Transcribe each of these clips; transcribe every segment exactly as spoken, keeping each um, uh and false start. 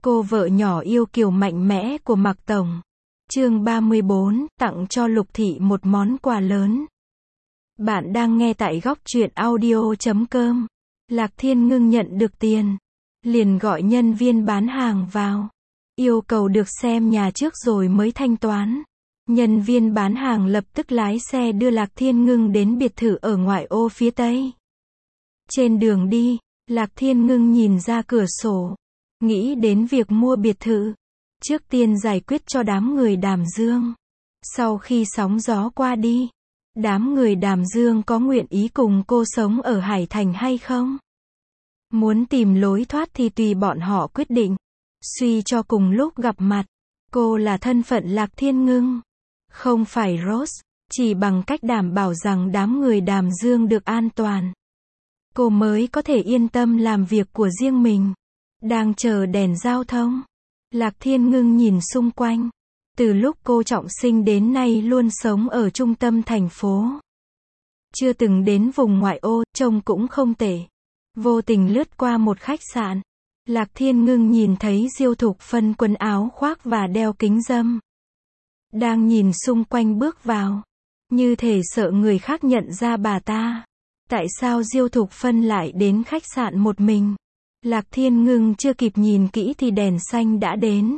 Cô vợ nhỏ yêu kiều mạnh mẽ của Mạc Tổng. Chương ba mươi bốn, tặng cho Lục Thị một món quà lớn. Bạn đang nghe tại góc truyện audio chấm com. Lạc Thiên Ngưng nhận được tiền, liền gọi nhân viên bán hàng vào, yêu cầu được xem nhà trước rồi mới thanh toán. Nhân viên bán hàng lập tức lái xe đưa Lạc Thiên Ngưng đến biệt thự ở ngoại ô phía tây. Trên đường đi, Lạc Thiên Ngưng nhìn ra cửa sổ, nghĩ đến việc mua biệt thự. Trước tiên giải quyết cho đám người Đàm Dương. Sau khi sóng gió qua đi, đám người Đàm Dương có nguyện ý cùng cô sống ở Hải Thành hay không? Muốn tìm lối thoát thì tùy bọn họ quyết định. Suy cho cùng lúc gặp mặt, cô là thân phận Lạc Thiên Ngưng, không phải Rose. Chỉ bằng cách đảm bảo rằng đám người Đàm Dương được an toàn, cô mới có thể yên tâm làm việc của riêng mình. Đang chờ đèn giao thông, Lạc Thiên Ngưng nhìn xung quanh. Từ lúc cô trọng sinh đến nay luôn sống ở trung tâm thành phố, chưa từng đến vùng ngoại ô, trông cũng không tệ. Vô tình lướt qua một khách sạn, Lạc Thiên Ngưng nhìn thấy Diêu Thục Phân quần áo khoác và đeo kính râm, đang nhìn xung quanh bước vào, như thể sợ người khác nhận ra bà ta. Tại sao Diêu Thục Phân lại đến khách sạn một mình? Lạc Thiên Ngưng chưa kịp nhìn kỹ thì đèn xanh đã đến.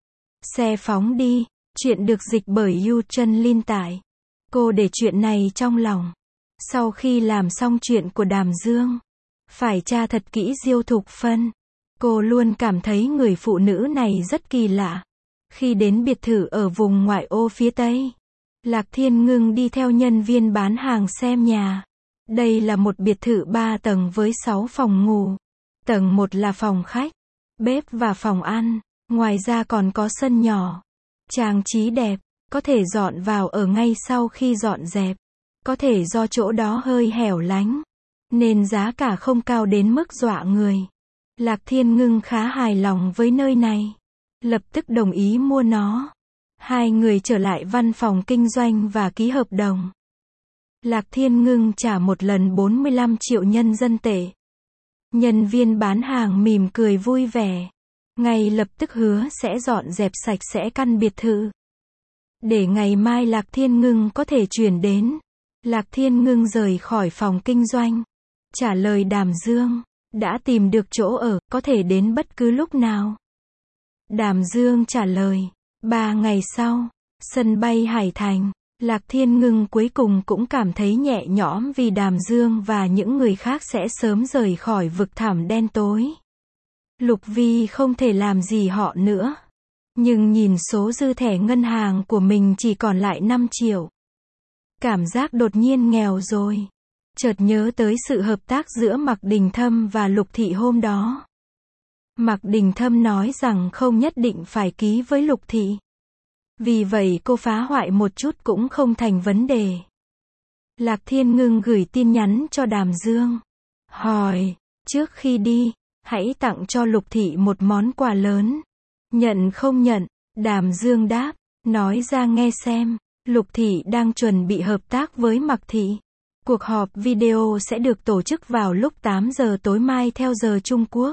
Xe phóng đi. Chuyện được dịch bởi Yu Chân Linh tải. Cô để chuyện này trong lòng. Sau khi làm xong chuyện của Đàm Dương, phải tra thật kỹ Diêu Thục Phân. Cô luôn cảm thấy người phụ nữ này rất kỳ lạ. Khi đến biệt thự ở vùng ngoại ô phía Tây, Lạc Thiên Ngưng đi theo nhân viên bán hàng xem nhà. Đây là một biệt thự ba tầng với sáu phòng ngủ. Tầng một là phòng khách, bếp và phòng ăn. Ngoài ra còn có sân nhỏ, trang trí đẹp, có thể dọn vào ở ngay sau khi dọn dẹp. Có thể do chỗ đó hơi hẻo lánh, nên giá cả không cao đến mức dọa người. Lạc Thiên Ngưng khá hài lòng với nơi này, lập tức đồng ý mua nó. Hai người trở lại văn phòng kinh doanh và ký hợp đồng. Lạc Thiên Ngưng trả một lần bốn mươi lăm triệu nhân dân tệ. Nhân viên bán hàng mỉm cười vui vẻ, ngay lập tức hứa sẽ dọn dẹp sạch sẽ căn biệt thự, để ngày mai Lạc Thiên Ngưng có thể chuyển đến. Lạc Thiên Ngưng rời khỏi phòng kinh doanh, trả lời Đàm Dương, đã tìm được chỗ ở, có thể đến bất cứ lúc nào. Đàm Dương trả lời. Ba ngày sau, sân bay Hải Thành, Lạc Thiên Ngưng cuối cùng cũng cảm thấy nhẹ nhõm vì Đàm Dương và những người khác sẽ sớm rời khỏi vực thẳm đen tối. Lục Vi không thể làm gì họ nữa. Nhưng nhìn số dư thẻ ngân hàng của mình chỉ còn lại năm triệu. Cảm giác đột nhiên nghèo rồi. Chợt nhớ tới sự hợp tác giữa Mạc Đình Thâm và Lục Thị hôm đó. Mạc Đình Thâm nói rằng không nhất định phải ký với Lục Thị. Vì vậy cô phá hoại một chút cũng không thành vấn đề. Lạc Thiên Ngưng gửi tin nhắn cho Đàm Dương, hỏi, trước khi đi, hãy tặng cho Lục Thị một món quà lớn. Nhận không nhận? Đàm Dương đáp, nói ra nghe xem. Lục Thị đang chuẩn bị hợp tác với Mạc Thị. Cuộc họp video sẽ được tổ chức vào lúc tám giờ tối mai theo giờ Trung Quốc,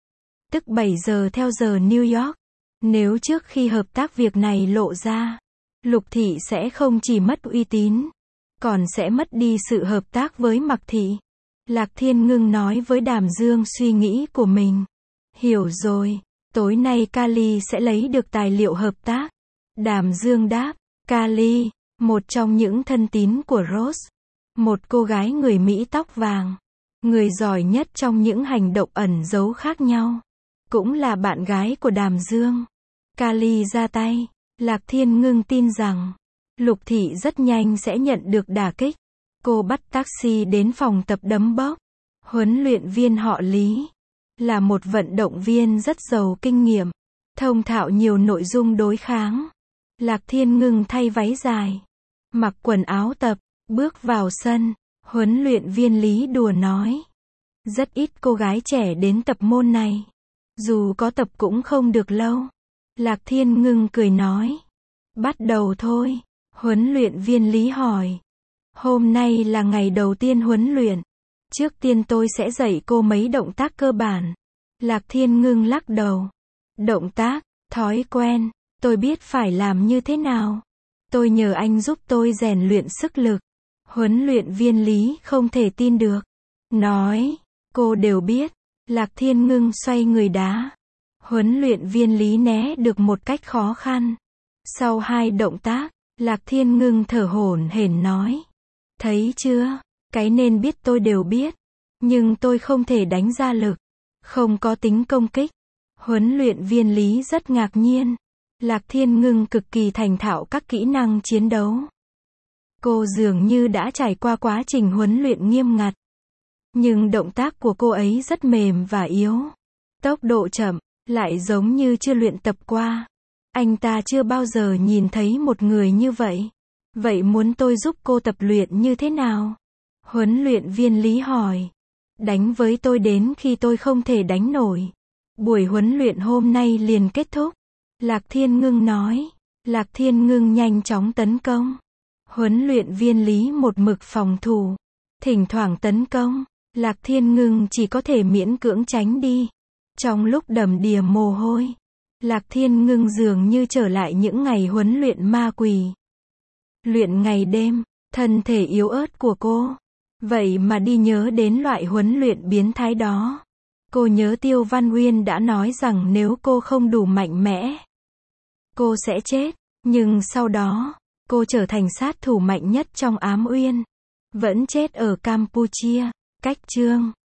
tức bảy giờ theo giờ New York. Nếu trước khi hợp tác việc này lộ ra, Lục Thị sẽ không chỉ mất uy tín, còn sẽ mất đi sự hợp tác với Mạc Thị. Lạc Thiên Ngưng nói với Đàm Dương suy nghĩ của mình. Hiểu rồi, tối nay Kali sẽ lấy được tài liệu hợp tác. Đàm Dương đáp, Kali, một trong những thân tín của Rose, một cô gái người Mỹ tóc vàng, người giỏi nhất trong những hành động ẩn giấu khác nhau, cũng là bạn gái của Đàm Dương. Kali ra tay, Lạc Thiên Ngưng tin rằng Lục Thị rất nhanh sẽ nhận được đả kích. Cô bắt taxi đến phòng tập đấm bóp. Huấn luyện viên họ Lý là một vận động viên rất giàu kinh nghiệm, thông thạo nhiều nội dung đối kháng. Lạc Thiên Ngưng thay váy dài, mặc quần áo tập, bước vào sân. Huấn luyện viên Lý đùa nói, rất ít cô gái trẻ đến tập môn này, dù có tập cũng không được lâu. Lạc Thiên Ngưng cười nói, bắt đầu thôi. Huấn luyện viên Lý hỏi, hôm nay là ngày đầu tiên huấn luyện, trước tiên tôi sẽ dạy cô mấy động tác cơ bản. Lạc Thiên Ngưng lắc đầu, Động tác, thói quen, tôi biết phải làm như thế nào. Tôi nhờ anh giúp tôi rèn luyện sức lực. Huấn luyện viên Lý không thể tin được. Nói, cô đều biết. Lạc Thiên Ngưng xoay người đá. Huấn luyện viên Lý né được một cách khó khăn. Sau hai động tác, Lạc Thiên Ngưng thở hổn hển nói. Thấy chưa, cái nên biết tôi đều biết. Nhưng tôi không thể đánh ra lực. Không có tính công kích. Huấn luyện viên Lý rất ngạc nhiên. Lạc Thiên Ngưng cực kỳ thành thạo các kỹ năng chiến đấu. Cô dường như đã trải qua quá trình huấn luyện nghiêm ngặt. Nhưng động tác của cô ấy rất mềm và yếu. Tốc độ chậm, lại giống như chưa luyện tập qua. Anh ta chưa bao giờ nhìn thấy một người như vậy. Vậy muốn tôi giúp cô tập luyện như thế nào? Huấn luyện viên Lý hỏi. Đánh với tôi đến khi tôi không thể đánh nổi. Buổi huấn luyện hôm nay liền kết thúc. Lạc Thiên Ngưng nói. Lạc Thiên Ngưng nhanh chóng tấn công. Huấn luyện viên Lý một mực phòng thủ. Thỉnh thoảng tấn công. Lạc Thiên Ngưng chỉ có thể miễn cưỡng tránh đi. Trong lúc đầm đìa mồ hôi, Lạc Thiên Ngưng dường như trở lại những ngày huấn luyện ma quỷ. Luyện ngày đêm, thân thể yếu ớt của cô. Vậy mà đi nhớ đến loại huấn luyện biến thái đó. Cô nhớ Tiêu Văn Uyên đã nói rằng nếu cô không đủ mạnh mẽ, cô sẽ chết. Nhưng sau đó, cô trở thành sát thủ mạnh nhất trong Ám Uyên. Vẫn chết ở Campuchia. Cách chương